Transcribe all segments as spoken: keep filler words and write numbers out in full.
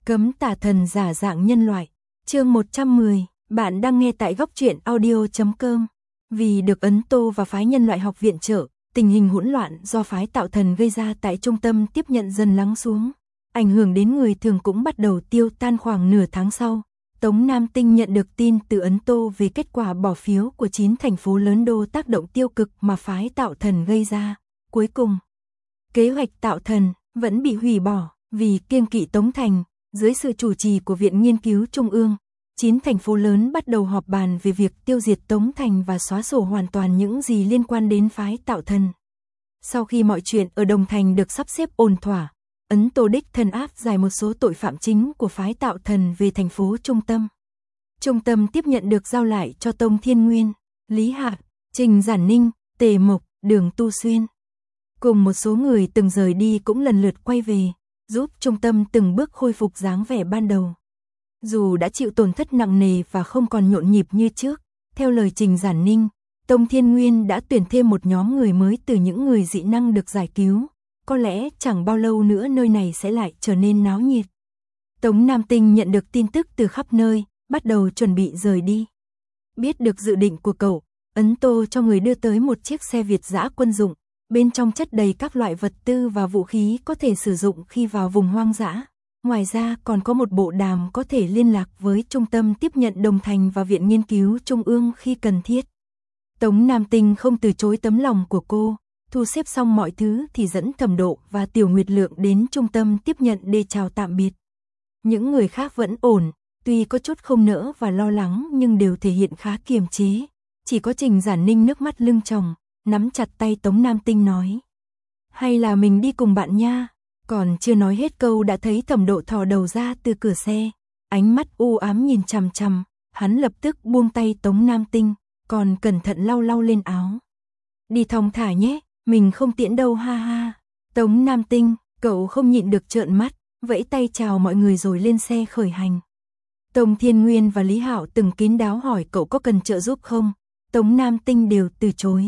Cấm tà thần giả dạng nhân loại. Chương một trăm mười, bạn đang nghe tại góc truyện audio chấm com. Vì được Ấn Tô và phái nhân loại học viện trợ, tình hình hỗn loạn do phái tạo thần gây ra tại trung tâm tiếp nhận dần lắng xuống. Ảnh hưởng đến người thường cũng bắt đầu tiêu tan. Khoảng nửa tháng sau, Tống Nam Tinh nhận được tin từ Ấn Tô về kết quả bỏ phiếu của chín thành phố lớn đô tác động tiêu cực mà phái tạo thần gây ra. Cuối cùng, kế hoạch tạo thần vẫn bị hủy bỏ vì kiêng kỵ Tống Thành. Dưới sự chủ trì của Viện Nghiên cứu Trung ương, chín thành phố lớn bắt đầu họp bàn về việc tiêu diệt Tống Thành và xóa sổ hoàn toàn những gì liên quan đến phái tạo thần. Sau khi mọi chuyện ở Đồng Thành được sắp xếp ổn thỏa, Ấn Tô đích thân áp giải một số tội phạm chính của phái tạo thần về thành phố trung tâm. Trung tâm tiếp nhận được giao lại cho Tông Thiên Nguyên, Lý Hạc, Trình Giản Ninh, Tề Mộc, Đường Tu Xuyên. Cùng một số người từng rời đi cũng lần lượt quay về, giúp trung tâm từng bước khôi phục dáng vẻ ban đầu. Dù đã chịu tổn thất nặng nề và không còn nhộn nhịp như trước, theo lời Trình Giản Ninh, Tông Thiên Nguyên đã tuyển thêm một nhóm người mới từ những người dị năng được giải cứu. Có lẽ chẳng bao lâu nữa nơi này sẽ lại trở nên náo nhiệt. Tống Nam Tinh nhận được tin tức từ khắp nơi, bắt đầu chuẩn bị rời đi. Biết được dự định của cậu, Ấn Tô cho người đưa tới một chiếc xe Việt dã quân dụng, bên trong chất đầy các loại vật tư và vũ khí có thể sử dụng khi vào vùng hoang dã. Ngoài ra còn có một bộ đàm có thể liên lạc với trung tâm tiếp nhận Đồng Thành và Viện Nghiên cứu Trung ương khi cần thiết. Tống Nam Tinh không từ chối tấm lòng của cô, thu xếp xong mọi thứ thì dẫn Thẩm Độ và Tiểu Nguyệt Lượng đến trung tâm tiếp nhận để chào tạm biệt. Những người khác vẫn ổn, tuy có chút không nỡ và lo lắng nhưng đều thể hiện khá kiềm chế. Chỉ có Trình Giản Ninh nước mắt lưng tròng, nắm chặt tay Tống Nam Tinh nói: hay là mình đi cùng bạn nha. Còn chưa nói hết câu đã thấy Thẩm Độ thò đầu ra từ cửa xe, ánh mắt u ám nhìn chằm chằm, hắn lập tức buông tay Tống Nam Tinh, còn cẩn thận lau lau lên áo. Đi thong thả nhé, mình không tiễn đâu ha ha. Tống Nam Tinh, cậu không nhịn được trợn mắt, vẫy tay chào mọi người rồi lên xe khởi hành. Tông Thiên Nguyên và Lý Hạo từng kín đáo hỏi cậu có cần trợ giúp không, Tống Nam Tinh đều từ chối.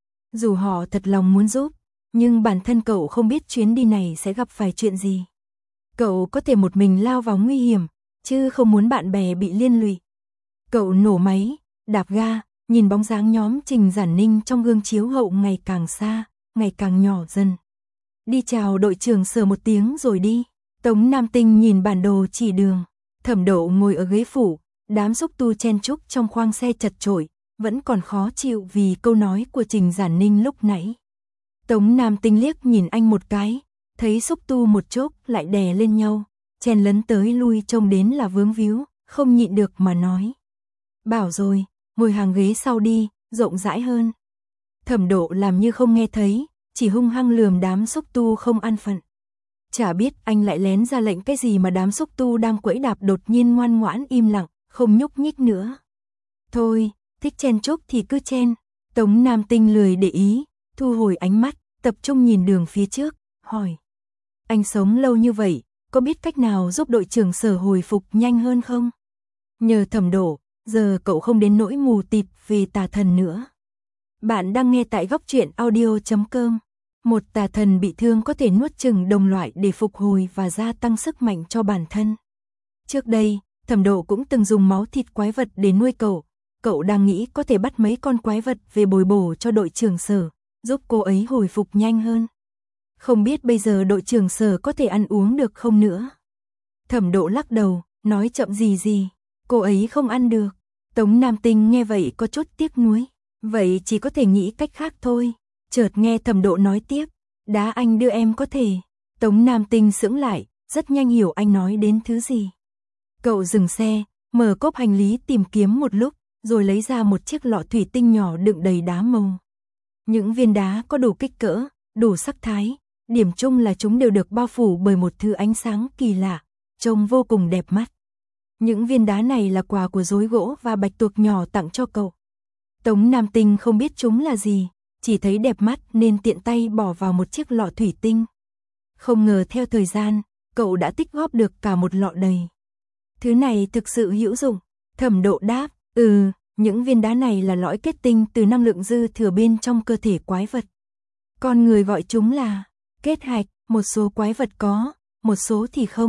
Dù họ thật lòng muốn giúp, nhưng bản thân cậu không biết chuyến đi này sẽ gặp phải chuyện gì. Cậu có thể một mình lao vào nguy hiểm, chứ không muốn bạn bè bị liên lụy. Cậu nổ máy, đạp ga, nhìn bóng dáng nhóm Trình Giản Ninh trong gương chiếu hậu ngày càng xa, ngày càng nhỏ dần. Đi chào đội trưởng Sở một tiếng rồi đi. Tống Nam Tinh nhìn bản đồ chỉ đường. Thẩm Độ ngồi ở ghế phụ, đám xúc tu chen chúc trong khoang xe chật chội, vẫn còn khó chịu vì câu nói của Trình Giản Ninh lúc nãy. Tống Nam Tinh liếc nhìn anh một cái, thấy xúc tu một chốc lại đè lên nhau, chen lấn tới lui trông đến là vướng víu, không nhịn được mà nói: bảo rồi, ngồi hàng ghế sau đi, rộng rãi hơn. Thẩm Độ làm như không nghe thấy, chỉ hung hăng lườm đám xúc tu không an phận. Chả biết anh lại lén ra lệnh cái gì mà đám xúc tu đang quẫy đạp đột nhiên ngoan ngoãn im lặng, không nhúc nhích nữa. Thôi, thích chen chúc thì cứ chen. Tống Nam Tinh lười để ý, thu hồi ánh mắt, tập trung nhìn đường phía trước, hỏi: anh sống lâu như vậy, có biết cách nào giúp đội trưởng Sở hồi phục nhanh hơn không? Nhờ Thẩm Độ, giờ cậu không đến nỗi mù tịt về tà thần nữa. Bạn đang nghe tại góc truyện audio chấm com. Một tà thần bị thương có thể nuốt chửng đồng loại để phục hồi và gia tăng sức mạnh cho bản thân. Trước đây, Thẩm Độ cũng từng dùng máu thịt quái vật để nuôi cậu. Cậu đang nghĩ có thể bắt mấy con quái vật về bồi bổ cho đội trưởng Sở, giúp cô ấy hồi phục nhanh hơn. Không biết bây giờ đội trưởng Sở có thể ăn uống được không nữa. Thẩm Độ lắc đầu, nói chậm gì gì, cô ấy không ăn được. Tống Nam Tinh nghe vậy có chút tiếc nuối, vậy chỉ có thể nghĩ cách khác thôi. Chợt nghe Thẩm Độ nói tiếp: đá anh đưa em có thể. Tống Nam Tinh sững lại, rất nhanh hiểu anh nói đến thứ gì. Cậu dừng xe, mở cốp hành lý tìm kiếm một lúc, rồi lấy ra một chiếc lọ thủy tinh nhỏ đựng đầy đá màu. Những viên đá có đủ kích cỡ, đủ sắc thái, điểm chung là chúng đều được bao phủ bởi một thứ ánh sáng kỳ lạ, trông vô cùng đẹp mắt. Những viên đá này là quà của rối gỗ và bạch tuộc nhỏ tặng cho cậu. Tống Nam Tinh không biết chúng là gì, chỉ thấy đẹp mắt nên tiện tay bỏ vào một chiếc lọ thủy tinh. Không ngờ theo thời gian, cậu đã tích góp được cả một lọ đầy. Thứ này thực sự hữu dụng. Thẩm Độ đáp: ừ, những viên đá này là lõi kết tinh từ năng lượng dư thừa bên trong cơ thể quái vật. Con người gọi chúng là kết hạch, một số quái vật có, một số thì không.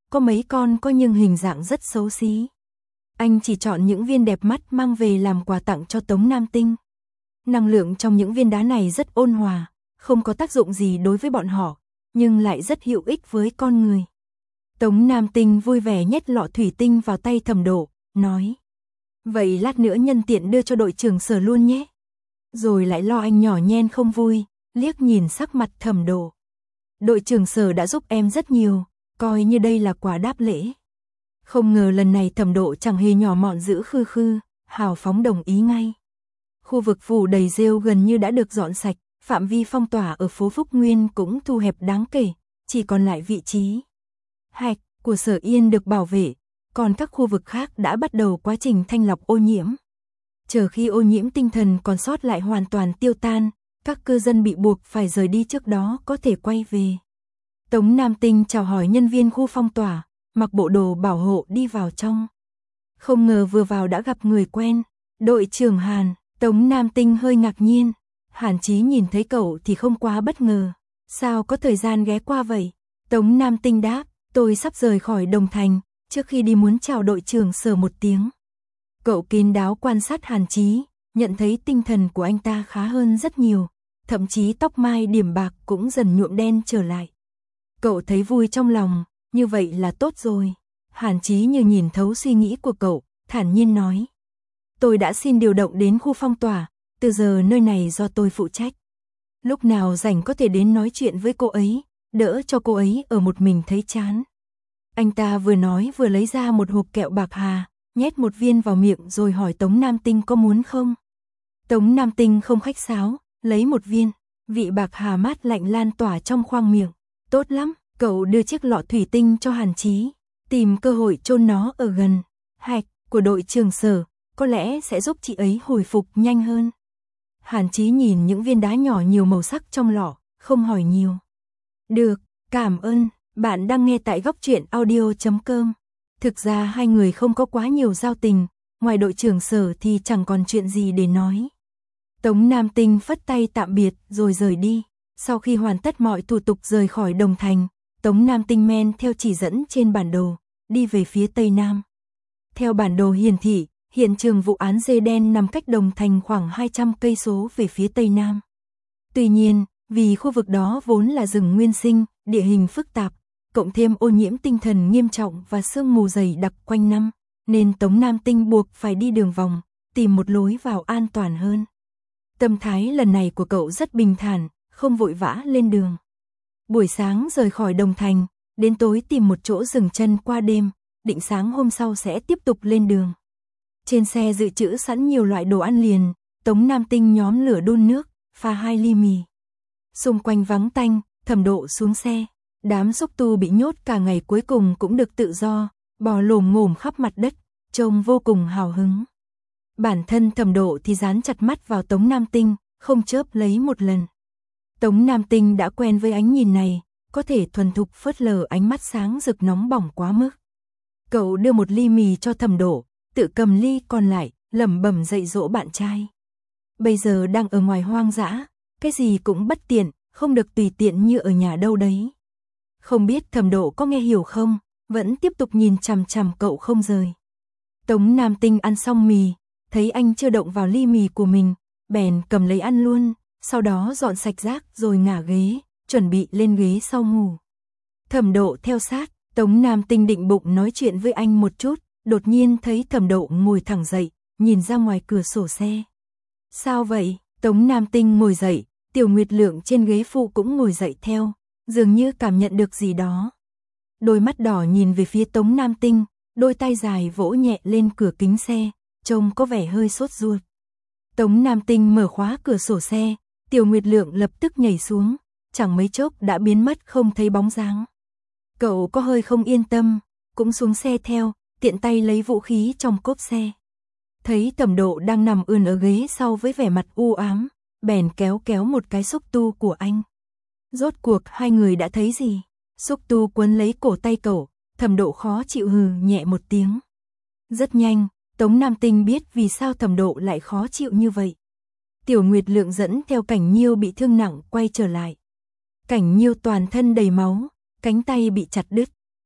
có mấy con có nhưng hình dạng rất xấu xí. Anh chỉ chọn những viên đẹp mắt mang về làm quà tặng cho Tống Nam Tinh. Năng lượng trong những viên đá này rất ôn hòa, không có tác dụng gì đối với bọn họ, nhưng lại rất hữu ích với con người. Tống Nam Tinh vui vẻ nhét lọ thủy tinh vào tay Thẩm Độ, nói: "Vậy lát nữa nhân tiện đưa cho đội trưởng Sở luôn nhé." Rồi lại lo anh nhỏ nhen không vui, liếc nhìn sắc mặt Thẩm Độ. "Đội trưởng Sở đã giúp em rất nhiều, coi như đây là quà đáp lễ." Không ngờ lần này Thẩm Độ chẳng hề nhỏ mọn giữ khư khư, hào phóng đồng ý ngay. Khu vực phủ đầy rêu gần như đã được dọn sạch, phạm vi phong tỏa ở phố Phúc Nguyên cũng thu hẹp đáng kể, chỉ còn lại vị trí hạch của Sở Yên được bảo vệ, còn các khu vực khác đã bắt đầu quá trình thanh lọc ô nhiễm. Chờ khi ô nhiễm tinh thần còn sót lại hoàn toàn tiêu tan, các cư dân bị buộc phải rời đi trước đó có thể quay về. Tống Nam Tinh chào hỏi nhân viên khu phong tỏa, mặc bộ đồ bảo hộ đi vào trong. Không ngờ vừa vào đã gặp người quen, đội trưởng Hàn. Tống Nam Tinh hơi ngạc nhiên, Hàn Chí nhìn thấy cậu thì không quá bất ngờ. "Sao có thời gian ghé qua vậy?" Tống Nam Tinh đáp: "Tôi sắp rời khỏi Đồng Thành, trước khi đi muốn chào đội trưởng Sở một tiếng." Cậu kín đáo quan sát Hàn Chí, nhận thấy tinh thần của anh ta khá hơn rất nhiều, thậm chí tóc mai điểm bạc cũng dần nhuộm đen trở lại. Cậu thấy vui trong lòng, như vậy là tốt rồi. Hàn Chí như nhìn thấu suy nghĩ của cậu, thản nhiên nói: "Tôi đã xin điều động đến khu phong tỏa, từ giờ nơi này do tôi phụ trách. Lúc nào rảnh có thể đến nói chuyện với cô ấy, đỡ cho cô ấy ở một mình thấy chán." Anh ta vừa nói vừa lấy ra một hộp kẹo bạc hà, nhét một viên vào miệng rồi hỏi Tống Nam Tinh có muốn không. Tống Nam Tinh không khách sáo, lấy một viên, vị bạc hà mát lạnh lan tỏa trong khoang miệng. "Tốt lắm." Cậu đưa chiếc lọ thủy tinh cho Hàn Chí, tìm cơ hội chôn nó ở gần hạch của đội trưởng Sở, có lẽ sẽ giúp chị ấy hồi phục nhanh hơn. Hàn Chí nhìn những viên đá nhỏ nhiều màu sắc trong lọ, không hỏi nhiều. "Được, cảm ơn." Bạn đang nghe tại góc truyện audio chấm com. Thực ra hai người không có quá nhiều giao tình, ngoài đội trưởng Sở thì chẳng còn chuyện gì để nói. Tống Nam Tinh phất tay tạm biệt rồi rời đi. Sau khi hoàn tất mọi thủ tục rời khỏi Đồng Thành, Tống Nam Tinh men theo chỉ dẫn trên bản đồ, đi về phía Tây Nam. Theo bản đồ hiển thị, hiện trường vụ án dê đen nằm cách Đồng Thành khoảng hai trăm cây số về phía Tây Nam. Tuy nhiên, vì khu vực đó vốn là rừng nguyên sinh, địa hình phức tạp, cộng thêm ô nhiễm tinh thần nghiêm trọng và sương mù dày đặc quanh năm, nên Tống Nam Tinh buộc phải đi đường vòng, tìm một lối vào an toàn hơn. Tâm thái lần này của cậu rất bình thản, không vội vã lên đường. Buổi sáng rời khỏi Đồng Thành, đến tối tìm một chỗ dừng chân qua đêm, định sáng hôm sau sẽ tiếp tục lên đường. Trên xe dự trữ sẵn nhiều loại đồ ăn liền, Tống Nam Tinh nhóm lửa đun nước, pha hai ly mì. Xung quanh vắng tanh, Thẩm Độ xuống xe. Đám xúc tu bị nhốt cả ngày cuối cùng cũng được tự do, bò lồm ngồm khắp mặt đất, trông vô cùng hào hứng. Bản thân Thẩm Độ thì dán chặt mắt vào Tống Nam Tinh, không chớp lấy một lần. Tống Nam Tinh đã quen với ánh nhìn này, có thể thuần thục phớt lờ ánh mắt sáng rực nóng bỏng quá mức. Cậu đưa một ly mì cho Thẩm Độ, tự cầm ly còn lại, lẩm bẩm dạy dỗ bạn trai. Bây giờ đang ở ngoài hoang dã, cái gì cũng bất tiện, không được tùy tiện như ở nhà đâu đấy. Không biết Thẩm Độ có nghe hiểu không, vẫn tiếp tục nhìn chằm chằm cậu không rời. Tống Nam Tinh ăn xong mì, thấy anh chưa động vào ly mì của mình, bèn cầm lấy ăn luôn, sau đó dọn sạch rác rồi ngả ghế, chuẩn bị lên ghế sau ngủ. Thẩm Độ theo sát, Tống Nam Tinh định bụng nói chuyện với anh một chút, đột nhiên thấy Thẩm Độ ngồi thẳng dậy, nhìn ra ngoài cửa sổ xe. "Sao vậy?" Tống Nam Tinh ngồi dậy, Tiểu Nguyệt Lượng trên ghế phụ cũng ngồi dậy theo, dường như cảm nhận được gì đó. Đôi mắt đỏ nhìn về phía Tống Nam Tinh, đôi tay dài vỗ nhẹ lên cửa kính xe, trông có vẻ hơi sốt ruột. Tống Nam Tinh mở khóa cửa sổ xe, Tiểu Nguyệt Lượng lập tức nhảy xuống, chẳng mấy chốc đã biến mất không thấy bóng dáng. Cậu có hơi không yên tâm, cũng xuống xe theo, tiện tay lấy vũ khí trong cốp xe. Thấy Thẩm Độ đang nằm ươn ở ghế sau với vẻ mặt u ám, bèn kéo kéo một cái xúc tu của anh. Rốt cuộc hai người đã thấy gì? Xúc tu quấn lấy cổ tay cậu, Thẩm Độ khó chịu hừ nhẹ một tiếng. Rất nhanh, Tống Nam Tinh biết vì sao Thẩm Độ lại khó chịu như vậy. Tiểu Nguyệt Lượng dẫn theo Cảnh Nhiêu bị thương nặng quay trở lại. Cảnh Nhiêu toàn thân đầy máu, cánh tay bị chặt đứt.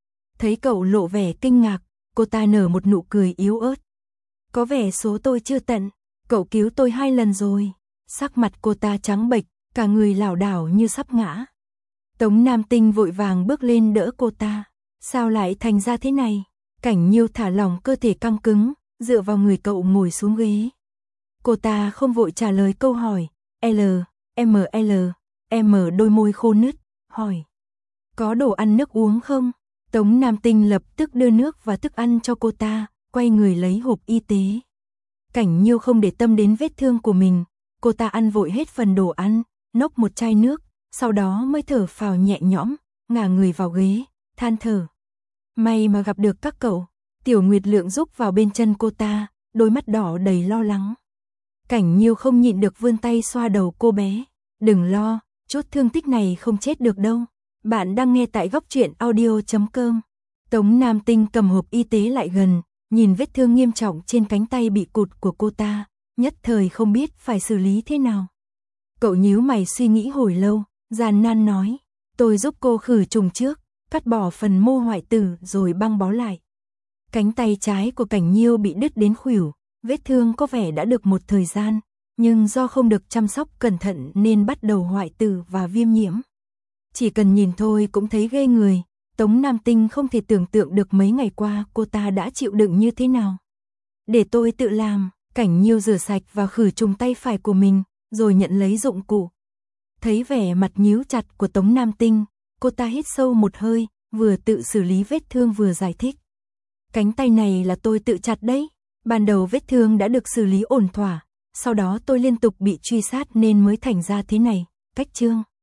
Thấy cậu lộ vẻ kinh ngạc, cô ta nở một nụ cười yếu ớt. Có vẻ số tôi chưa tận, cậu cứu tôi hai lần rồi. Sắc mặt cô ta trắng bệch, cả người lảo đảo như sắp ngã. Tống Nam Tinh vội vàng bước lên đỡ cô ta. Sao lại thành ra thế này? Cảnh Nhiêu thả lỏng cơ thể căng cứng, dựa vào người cậu ngồi xuống ghế. Cô ta không vội trả lời câu hỏi. L, M L, M đôi môi khô nứt, hỏi. Có đồ ăn nước uống không? Tống Nam Tinh lập tức đưa nước và thức ăn cho cô ta, quay người lấy hộp y tế. Cảnh Nhiêu không để tâm đến vết thương của mình, cô ta ăn vội hết phần đồ ăn, nốc một chai nước, sau đó mới thở phào nhẹ nhõm, ngả người vào ghế, than thở. May mà gặp được các cậu. Tiểu Nguyệt Lượng rúc vào bên chân cô ta, đôi mắt đỏ đầy lo lắng. Cảnh Nhiêu không nhịn được vươn tay xoa đầu cô bé. Đừng lo, chút thương tích này không chết được đâu. Bạn đang nghe tại góc truyện audio chấm com. Tống Nam Tinh cầm hộp y tế lại gần, nhìn vết thương nghiêm trọng trên cánh tay bị cụt của cô ta, nhất thời không biết phải xử lý thế nào. Cậu nhíu mày suy nghĩ hồi lâu, gian nan nói, tôi giúp cô khử trùng trước, cắt bỏ phần mô hoại tử rồi băng bó lại. Cánh tay trái của Cảnh Nhiêu bị đứt đến khuỷu, vết thương có vẻ đã được một thời gian, nhưng do không được chăm sóc cẩn thận nên bắt đầu hoại tử và viêm nhiễm. Chỉ cần nhìn thôi cũng thấy ghê người, Tống Nam Tinh không thể tưởng tượng được mấy ngày qua cô ta đã chịu đựng như thế nào. Để tôi tự làm. Cảnh Nhiêu rửa sạch và khử trùng tay phải của mình, rồi nhận lấy dụng cụ. Thấy vẻ mặt nhíu chặt của Tống Nam Tinh, cô ta hít sâu một hơi, vừa tự xử lý vết thương vừa giải thích. Cánh tay này là tôi tự chặt đấy. Ban đầu vết thương đã được xử lý ổn thỏa, sau đó tôi liên tục bị truy sát nên mới thành ra thế này. Cách chương